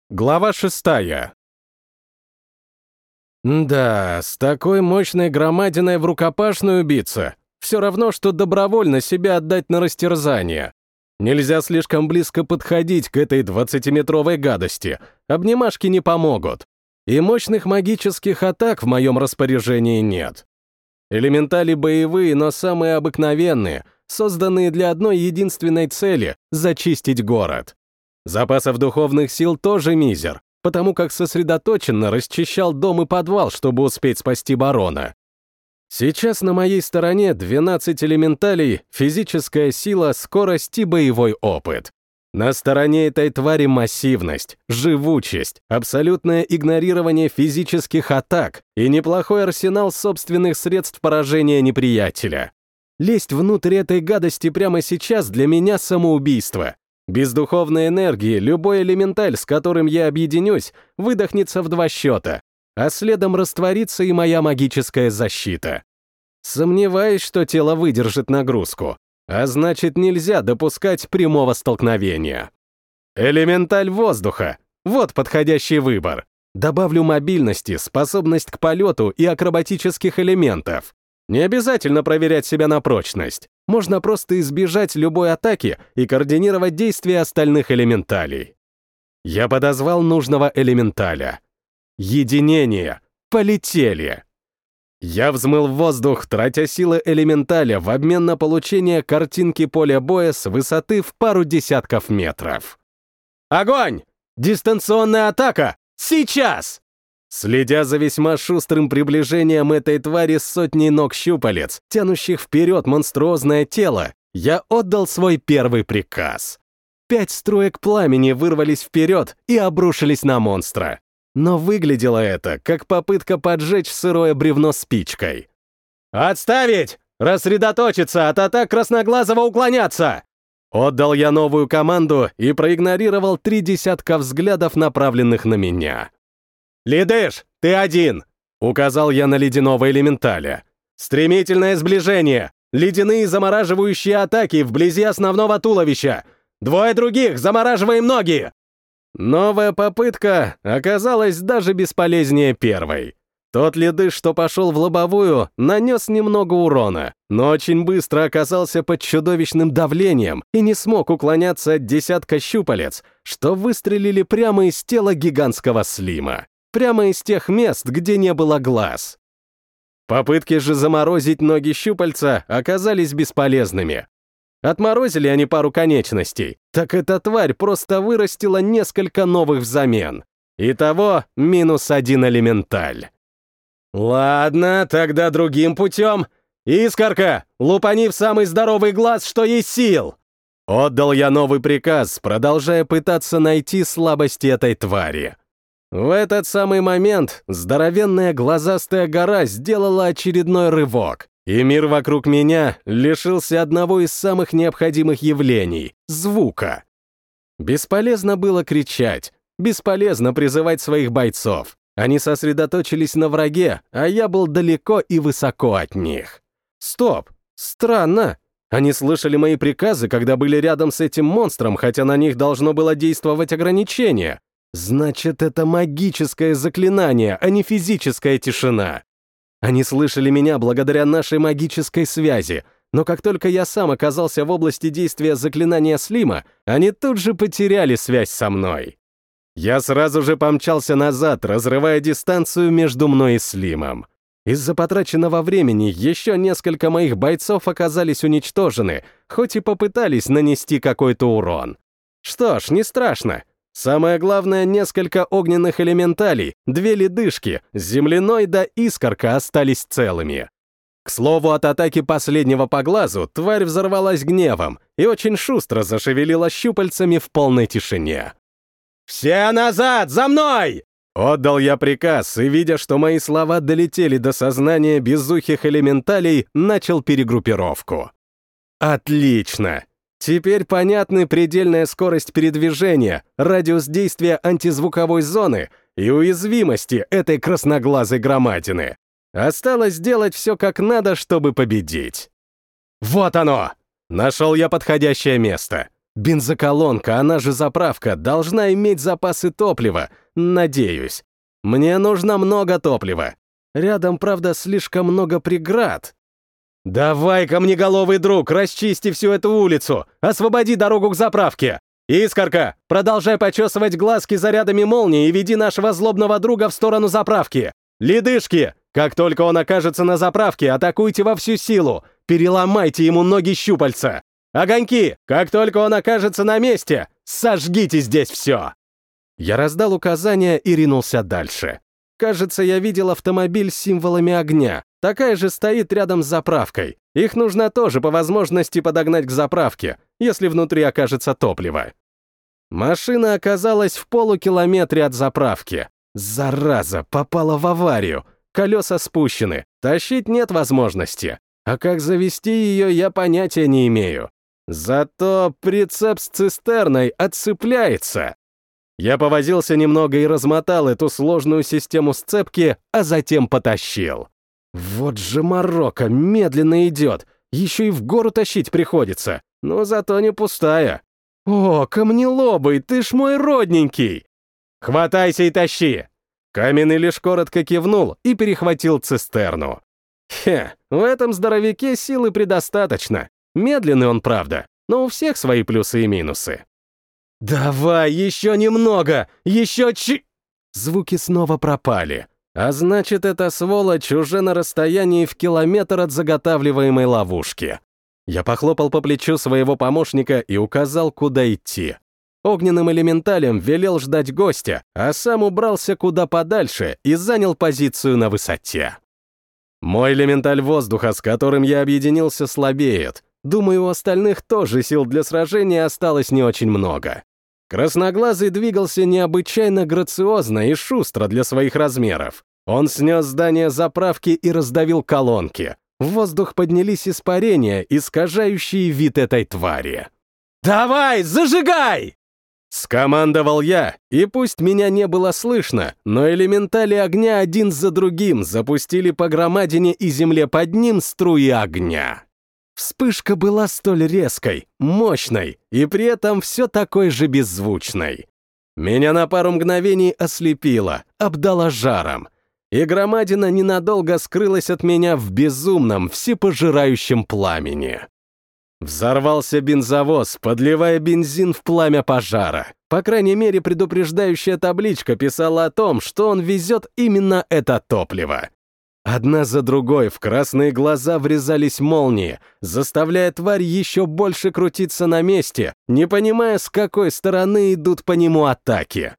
Глава 6. Да, с такой мощной громадиной в рукопашную биться все равно, что добровольно себя отдать на растерзание. Нельзя слишком близко подходить к этой 20-метровой гадости, обнимашки не помогут. И мощных магических атак в моем распоряжении нет. Элементали боевые, но самые обыкновенные, созданные для одной единственной цели — зачистить город. Запасов духовных сил тоже мизер, потому как сосредоточенно расчищал дом и подвал, чтобы успеть спасти барона. Сейчас на моей стороне 12 элементалей, физическая сила, скорость и боевой опыт. На стороне этой твари массивность, живучесть, абсолютное игнорирование физических атак и неплохой арсенал собственных средств поражения неприятеля. Лезть внутрь этой гадости прямо сейчас для меня самоубийство. Без духовной энергии любой элементаль, с которым я объединюсь, выдохнется в 2 счета, а следом растворится и моя магическая защита. Сомневаюсь, что тело выдержит нагрузку, а значит, нельзя допускать прямого столкновения. Элементаль воздуха — вот подходящий выбор. Добавлю мобильности, способность к полету и акробатических элементов. Не обязательно проверять себя на прочность. Можно просто избежать любой атаки и координировать действия остальных элементалей. Я подозвал нужного элементаля. Единение. Полетели. Я взмыл в воздух, тратя силы элементаля в обмен на получение картинки поля боя с высоты в пару десятков метров. Огонь! Дистанционная атака! Сейчас! Следя за весьма шустрым приближением этой твари с сотней ног щупалец, тянущих вперед монструозное тело, я отдал свой первый приказ. 5 струек пламени вырвались вперед и обрушились на монстра. Но выглядело это, как попытка поджечь сырое бревно спичкой. «Отставить! Рассредоточиться! От атак красноглазого уклоняться!» Отдал я новую команду и проигнорировал 3 десятка взглядов, направленных на меня. «Лидыш, ты один!» — указал я на ледяного элементаля. «Стремительное сближение! Ледяные замораживающие атаки вблизи основного туловища! 2 других, замораживаем ноги!» Новая попытка оказалась даже бесполезнее первой. Тот ледыш, что пошел в лобовую, нанес немного урона, но очень быстро оказался под чудовищным давлением и не смог уклоняться от десятка щупалец, что выстрелили прямо из тела гигантского слима. Прямо из тех мест, где не было глаз. Попытки же заморозить ноги щупальца оказались бесполезными. Отморозили они пару конечностей, так эта тварь просто вырастила несколько новых взамен. Итого -1 элементаль. Ладно, тогда другим путем. Искорка, лупани в самый здоровый глаз, что есть сил. Отдал я новый приказ, продолжая пытаться найти слабости этой твари. В этот самый момент здоровенная глазастая гора сделала очередной рывок, и мир вокруг меня лишился одного из самых необходимых явлений — звука. Бесполезно было кричать, бесполезно призывать своих бойцов. Они сосредоточились на враге, а я был далеко и высоко от них. Стоп, странно. Они слышали мои приказы, когда были рядом с этим монстром, хотя на них должно было действовать ограничение. Значит, это магическое заклинание, а не физическая тишина. Они слышали меня благодаря нашей магической связи, но как только я сам оказался в области действия заклинания Слима, они тут же потеряли связь со мной. Я сразу же помчался назад, разрывая дистанцию между мной и Слимом. Из-за потраченного времени еще несколько моих бойцов оказались уничтожены, хоть и попытались нанести какой-то урон. Что ж, не страшно. Самое главное, несколько огненных элементалей, 2 ледышки, земляной да искорка остались целыми. К слову, от атаки последнего по глазу тварь взорвалась гневом и очень шустро зашевелила щупальцами в полной тишине. «Все назад, за мной!» Отдал я приказ, и, видя, что мои слова долетели до сознания безухих элементалей, начал перегруппировку. Отлично! Теперь понятны предельная скорость передвижения, радиус действия антизвуковой зоны и уязвимости этой красноглазой громадины. Осталось сделать все как надо, чтобы победить. Вот оно! Нашел я подходящее место. Бензоколонка, она же заправка, должна иметь запасы топлива, надеюсь. Мне нужно много топлива. Рядом, правда, слишком много преград. «Давай, камнеголовый друг, расчисти всю эту улицу! Освободи дорогу к заправке! Искорка, продолжай почесывать глазки зарядами молнии и веди нашего злобного друга в сторону заправки! Ледышки, как только он окажется на заправке, атакуйте во всю силу! Переломайте ему ноги-щупальца! Огоньки, как только он окажется на месте, сожгите здесь все!» Я раздал указания и ринулся дальше. Кажется, я видел автомобиль с символами огня. Такая же стоит рядом с заправкой. Их нужно тоже по возможности подогнать к заправке, если внутри окажется топливо. Машина оказалась в полукилометре от заправки. Зараза, попала в аварию. Колеса спущены, тащить нет возможности. А как завести ее, я понятия не имею. Зато прицеп с цистерной отцепляется. Я повозился немного и размотал эту сложную систему сцепки, а затем потащил. Вот же морока, медленно идет, еще и в гору тащить приходится, но зато не пустая. О, камнелобый, ты ж мой родненький! Хватайся и тащи! Каменный лишь коротко кивнул и перехватил цистерну. В этом здоровяке силы предостаточно. Медленный он, правда, но у всех свои плюсы и минусы. «Давай, еще немного! Еще Звуки снова пропали. А значит, эта сволочь уже на расстоянии в километр от заготавливаемой ловушки. Я похлопал по плечу своего помощника и указал, куда идти. Огненным элементалем велел ждать гостя, а сам убрался куда подальше и занял позицию на высоте. Мой элементаль воздуха, с которым я объединился, слабеет. Думаю, у остальных тоже сил для сражения осталось не очень много. Красноглазый двигался необычайно грациозно и шустро для своих размеров. Он снес здание заправки и раздавил колонки. В воздух поднялись испарения, искажающие вид этой твари. «Давай, зажигай!» Скомандовал я, и пусть меня не было слышно, но элементали огня один за другим запустили по громадине и земле под ним струи огня. Вспышка была столь резкой, мощной и при этом все такой же беззвучной. Меня на пару мгновений ослепило, обдало жаром, и громадина ненадолго скрылась от меня в безумном, всепожирающем пламени. Взорвался бензовоз, подливая бензин в пламя пожара. По крайней мере, предупреждающая табличка писала о том, что он везет именно это топливо. Одна за другой в красные глаза врезались молнии, заставляя тварь еще больше крутиться на месте, не понимая, с какой стороны идут по нему атаки.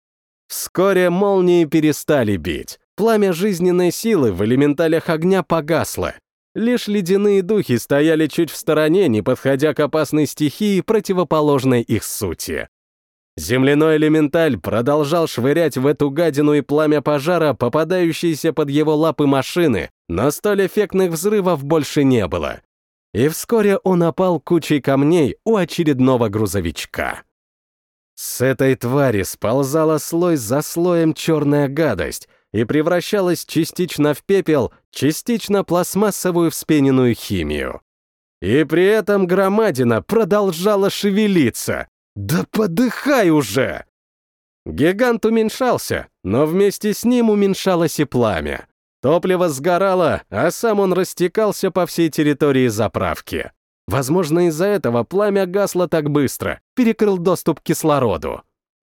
Вскоре молнии перестали бить. Пламя жизненной силы в элементалях огня погасло. Лишь ледяные духи стояли чуть в стороне, не подходя к опасной стихии, противоположной их сути. Земляной элементаль продолжал швырять в эту гадину и пламя пожара, попадающиеся под его лапы машины, но столь эффектных взрывов больше не было. И вскоре он опал кучей камней у очередного грузовичка. С этой твари сползала слой за слоем черная гадость и превращалась частично в пепел, частично пластмассовую вспененную химию. И при этом громадина продолжала шевелиться. «Да подыхай уже!» Гигант уменьшался, но вместе с ним уменьшалось и пламя. Топливо сгорало, а сам он растекался по всей территории заправки. Возможно, из-за этого пламя гасло так быстро, перекрыл доступ к кислороду.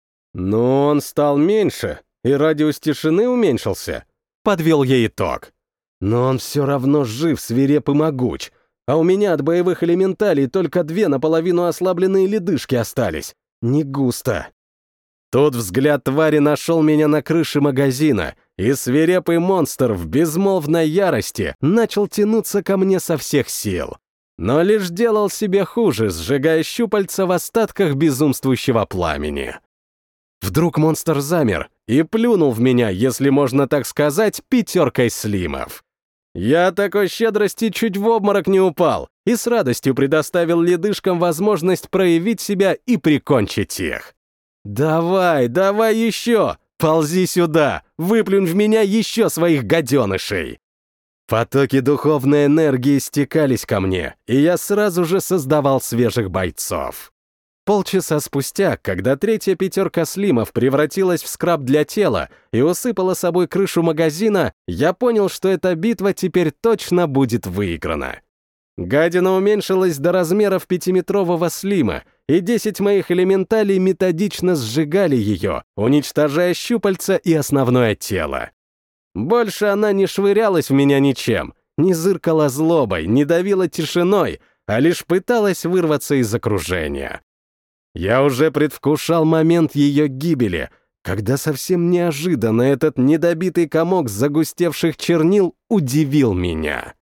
Но он стал меньше, и радиус тишины уменьшился. Подвел я итог. Но он все равно жив, свиреп и могуч. А у меня от боевых элементалей только 2 наполовину ослабленные ледышки остались. Не густо. Тут взгляд твари нашел меня на крыше магазина, и свирепый монстр в безмолвной ярости начал тянуться ко мне со всех сил. Но лишь делал себе хуже, сжигая щупальца в остатках безумствующего пламени. Вдруг монстр замер и плюнул в меня, если можно так сказать, 5 слимов. Я от такой щедрости чуть в обморок не упал и с радостью предоставил ледышкам возможность проявить себя и прикончить их. «Давай, давай еще! Ползи сюда! Выплюнь в меня еще своих гаденышей!» Потоки духовной энергии стекались ко мне, и я сразу же создавал свежих бойцов. Полчаса спустя, когда третья пятерка слимов превратилась в скраб для тела и усыпала собой крышу магазина, я понял, что эта битва теперь точно будет выиграна. Гадина уменьшилась до размеров 5-метрового слима, и 10 моих элементалей методично сжигали ее, уничтожая щупальца и основное тело. Больше она не швырялась в меня ничем, не зыркала злобой, не давила тишиной, а лишь пыталась вырваться из окружения. Я уже предвкушал момент ее гибели, когда совсем неожиданно этот недобитый комок загустевших чернил удивил меня.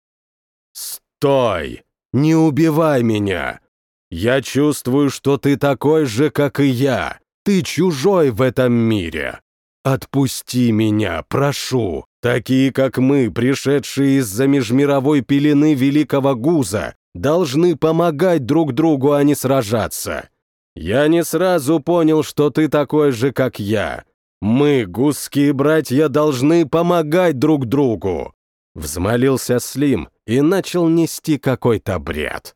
«Стой! Не убивай меня! Я чувствую, что ты такой же, как и я. Ты чужой в этом мире. Отпусти меня, прошу. Такие, как мы, пришедшие из-за межмировой пелены Великого Гуза, должны помогать друг другу, а не сражаться. Я не сразу понял, что ты такой же, как я. Мы, гузские братья, должны помогать друг другу». Взмолился Слим и начал нести какой-то бред.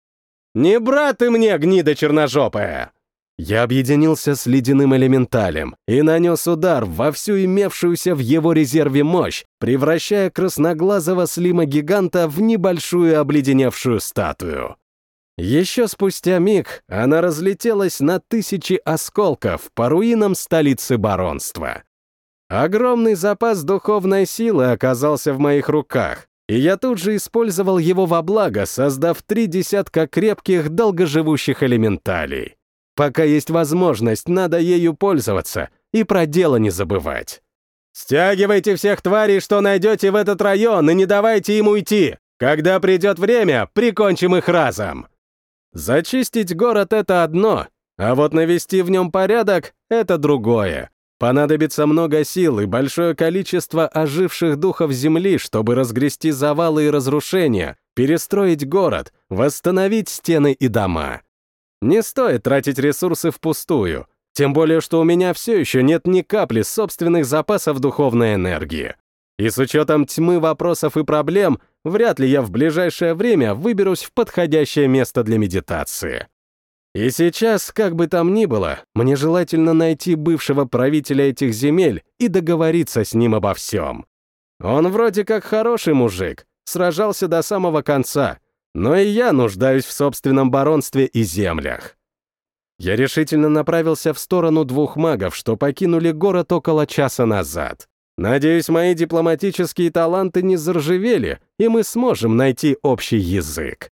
«Не брат ты мне, гнида черножопая!» Я объединился с ледяным элементалем и нанес удар во всю имевшуюся в его резерве мощь, превращая красноглазого Слима-гиганта в небольшую обледеневшую статую. Еще спустя миг она разлетелась на тысячи осколков по руинам столицы баронства. Огромный запас духовной силы оказался в моих руках, и я тут же использовал его во благо, создав 3 десятка крепких, долгоживущих элементалей. Пока есть возможность, надо ею пользоваться и про дело не забывать. «Стягивайте всех тварей, что найдете в этот район, и не давайте им уйти! Когда придет время, прикончим их разом!» Зачистить город — это одно, а вот навести в нем порядок — это другое. Понадобится много сил и большое количество оживших духов земли, чтобы разгрести завалы и разрушения, перестроить город, восстановить стены и дома. Не стоит тратить ресурсы впустую, тем более, что у меня все еще нет ни капли собственных запасов духовной энергии. И с учетом тьмы вопросов и проблем, вряд ли я в ближайшее время выберусь в подходящее место для медитации. И сейчас, как бы там ни было, мне желательно найти бывшего правителя этих земель и договориться с ним обо всем. Он вроде как хороший мужик, сражался до самого конца, но и я нуждаюсь в собственном баронстве и землях. Я решительно направился в сторону 2 магов, что покинули город около часа назад. Надеюсь, мои дипломатические таланты не заржавели, и мы сможем найти общий язык.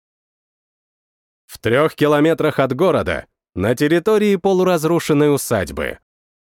В 3 километрах от города, на территории полуразрушенной усадьбы.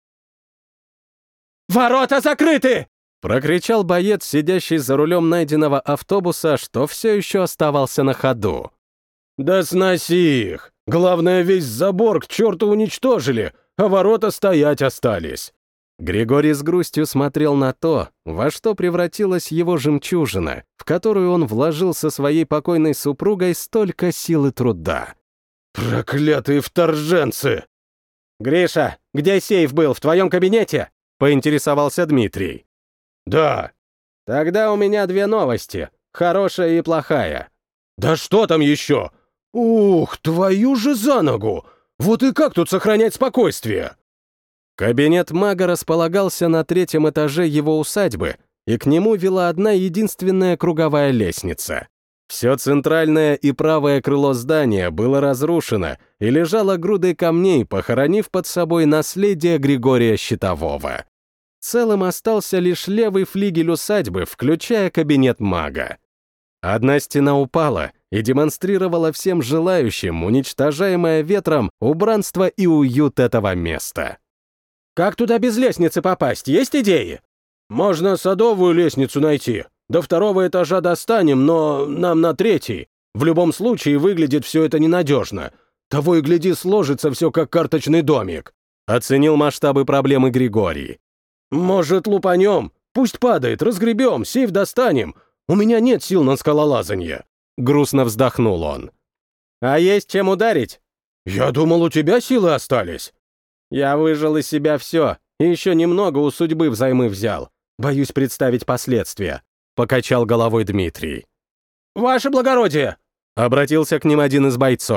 «Ворота закрыты!» — прокричал боец, сидящий за рулем найденного автобуса, что все еще оставался на ходу. «Да сноси их! Главное, весь забор к черту уничтожили, а ворота стоять остались!» Григорий с грустью смотрел на то, во что превратилась его жемчужина, в которую он вложил со своей покойной супругой столько сил и труда. «Проклятые вторженцы!» «Гриша, где сейф был, в твоем кабинете?» — поинтересовался Дмитрий. «Да». «Тогда у меня 2 новости, хорошая и плохая». «Да что там еще? Ух, твою же за ногу! Вот и как тут сохранять спокойствие?» Кабинет мага располагался на 3-м этаже его усадьбы, и к нему вела одна единственная круговая лестница. Все центральное и правое крыло здания было разрушено и лежало грудой камней, похоронив под собой наследие Григория Щитового. Целым остался лишь левый флигель усадьбы, включая кабинет мага. Одна стена упала и демонстрировала всем желающим, уничтожаемое ветром, убранство и уют этого места. «Как туда без лестницы попасть? Есть идеи?» «Можно садовую лестницу найти. До 2-го этажа достанем, но нам на 3-й. В любом случае выглядит все это ненадежно. Того и гляди, сложится все как карточный домик», — оценил масштабы проблемы Григорий. «Может, лупанем? Пусть падает, разгребем, сейф достанем. У меня нет сил на скалолазанье», — грустно вздохнул он. «А есть чем ударить?» «Я думал, у тебя силы остались». «Я выжил из себя все, и еще немного у судьбы взаймы взял. Боюсь представить последствия», — покачал головой Дмитрий. «Ваше благородие!» — обратился к ним один из бойцов.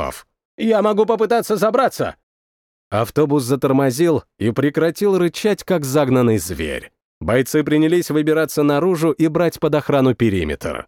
Я могу попытаться забраться!» Автобус затормозил и прекратил рычать, как загнанный зверь. Бойцы принялись выбираться наружу и брать под охрану периметр.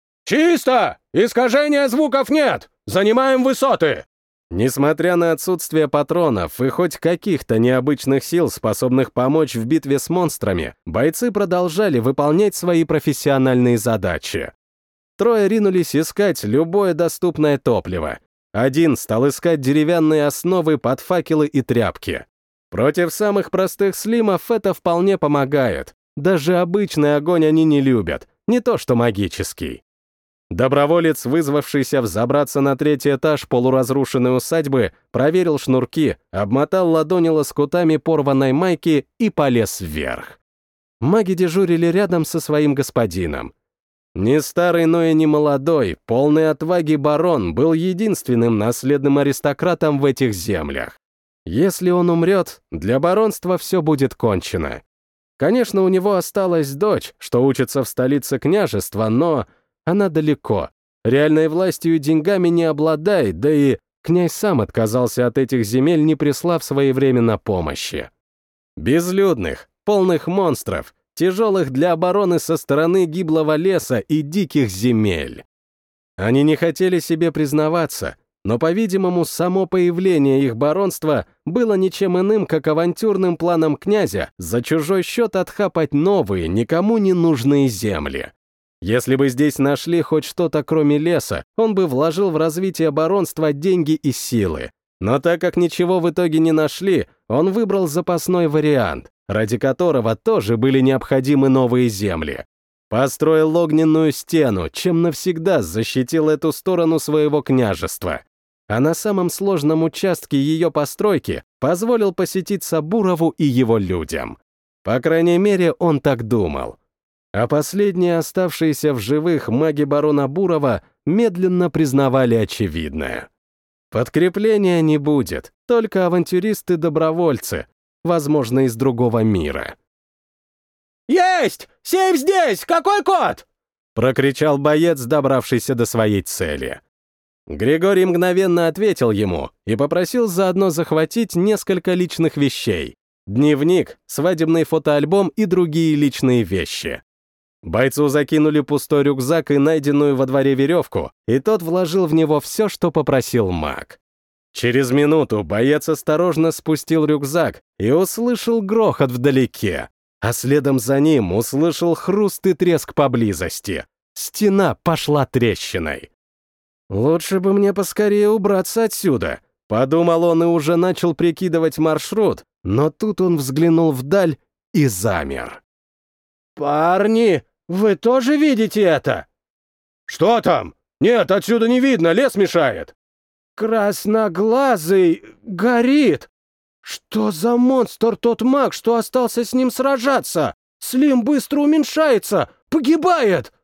«Чисто! Искажения звуков нет! Занимаем высоты!» Несмотря на отсутствие патронов и хоть каких-то необычных сил, способных помочь в битве с монстрами, бойцы продолжали выполнять свои профессиональные задачи. Трое ринулись искать любое доступное топливо. Один стал искать деревянные основы под факелы и тряпки. Против самых простых слимов это вполне помогает. Даже обычный огонь они не любят, не то что магический. Доброволец, вызвавшийся взобраться на 3-й этаж полуразрушенной усадьбы, проверил шнурки, обмотал ладони лоскутами порванной майки и полез вверх. Маги дежурили рядом со своим господином. Не старый, но и не молодой, полный отваги барон был единственным наследным аристократом в этих землях. Если он умрет, для баронства все будет кончено. Конечно, у него осталась дочь, что учится в столице княжества, но она далеко. Реальной властью и деньгами не обладает, да и князь сам отказался от этих земель, не прислав своевременно помощи. Безлюдных, полных монстров, тяжелых для обороны со стороны гиблого леса и диких земель. Они не хотели себе признаваться, но, по-видимому, само появление их баронства было ничем иным, как авантюрным планом князя за чужой счет отхапать новые, никому не нужные земли. Если бы здесь нашли хоть что-то кроме леса, он бы вложил в развитие баронства деньги и силы. Но так как ничего в итоге не нашли, он выбрал запасной вариант, ради которого тоже были необходимы новые земли. Построил огненную стену, чем навсегда защитил эту сторону своего княжества. А на самом сложном участке ее постройки позволил посетить Сабурову и его людям. По крайней мере, он так думал. А последние оставшиеся в живых маги барона Бурова медленно признавали очевидное. Подкрепления не будет, только авантюристы-добровольцы, возможно, из другого мира. «Есть! Сейф здесь! Какой код?» — прокричал боец, добравшийся до своей цели. Григорий мгновенно ответил ему и попросил заодно захватить несколько личных вещей. Дневник, свадебный фотоальбом и другие личные вещи. Бойцу закинули пустой рюкзак и найденную во дворе веревку, и тот вложил в него все, что попросил маг. Через минуту боец осторожно спустил рюкзак и услышал грохот вдалеке, а следом за ним услышал хруст и треск поблизости. Стена пошла трещиной. «Лучше бы мне поскорее убраться отсюда», — подумал он и уже начал прикидывать маршрут, но тут он взглянул вдаль и замер. «Парни, вы тоже видите это?» «Что там? Нет, отсюда не видно, лес мешает!» «Красноглазый горит! Что за монстр тот маг, что остался с ним сражаться? Слим быстро уменьшается, погибает!»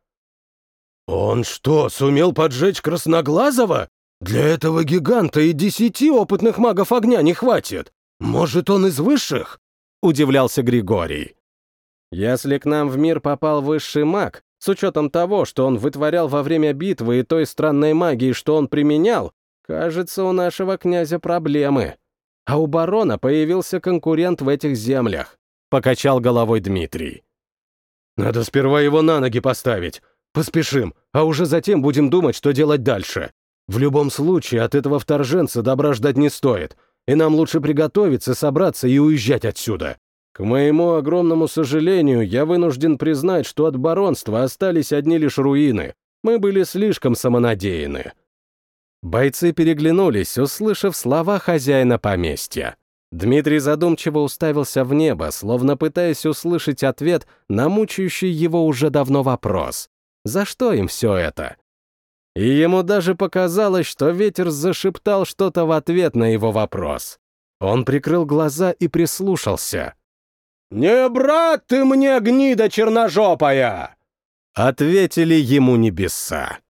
«Он что, сумел поджечь Красноглазого? Для этого гиганта и 10 опытных магов огня не хватит. Может, он из высших?» — удивлялся Григорий. Если к нам в мир попал высший маг, с учетом того, что он вытворял во время битвы и той странной магии, что он применял, кажется, у нашего князя проблемы. А у барона появился конкурент в этих землях, — покачал головой Дмитрий. «Надо сперва его на ноги поставить. Поспешим, а уже затем будем думать, что делать дальше. В любом случае, от этого вторженца добра ждать не стоит, и нам лучше приготовиться, собраться и уезжать отсюда. К моему огромному сожалению, я вынужден признать, что от баронства остались одни лишь руины. Мы были слишком самонадеяны». Бойцы переглянулись, услышав слова хозяина поместья. Дмитрий задумчиво уставился в небо, словно пытаясь услышать ответ на мучающий его уже давно вопрос. За что им все это? И ему даже показалось, что ветер зашептал что-то в ответ на его вопрос. Он прикрыл глаза и прислушался. «Не брат ты мне, гнида черножопая!» Ответили ему небеса.